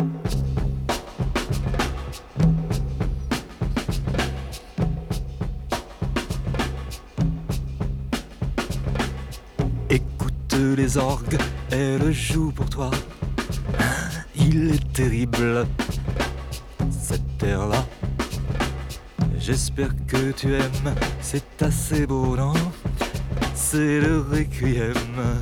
Écoute les orgues, elles jouent pour toi. Il est terrible, cet air-là. J'espère que tu aimes, c'est assez beau, non? C'est le requiem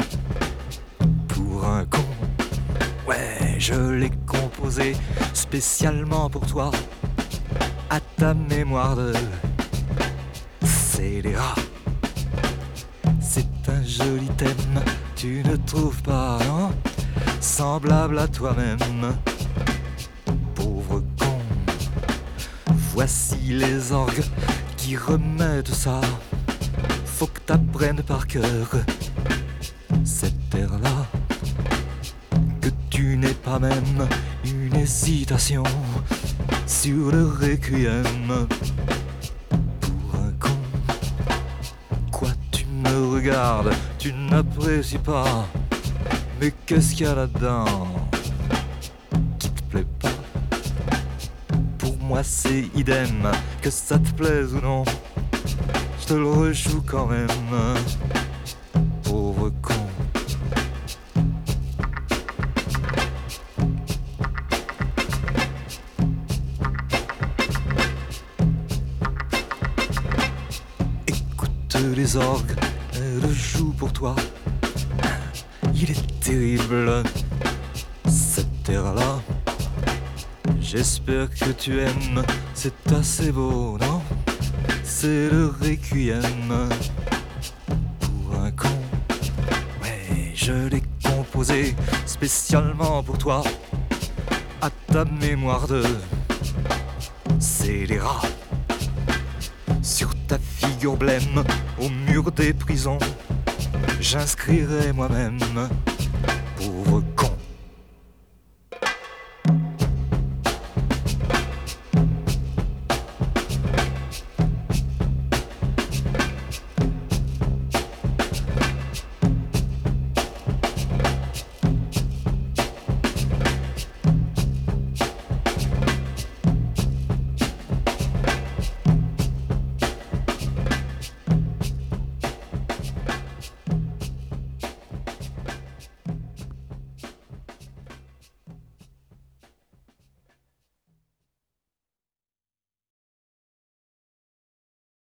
pour un con. Ouais, je l'ai composé spécialement pour toi, à ta mémoire de scélérat. C'est un joli thème, tu ne trouves pas, non? Semblable à toi-même, pauvre con. Voici les orgues qui remettent ça. Faut que t'apprennes par cœur cet air-là, que tu n'aies pas même une hésitation sur le requiem pour un con. Quoi, tu me regardes, tu n'apprécies pas, mais qu'est-ce qu'il y a là-dedans qui te plaît pas? Pour moi c'est idem, que ça te plaise ou non, je te le rejoue quand même, pauvre con. Écoute les orgues, elles jouent pour toi. Il est terrible, cet air-là. J'espère que tu aimes, c'est assez beau, non? C'est le requiem pour un con. Ouais, je l'ai composé spécialement pour toi, à ta mémoire de scélérat. Sur ta figure blême, au mur des prisons, j'inscrirai moi-même, pauvre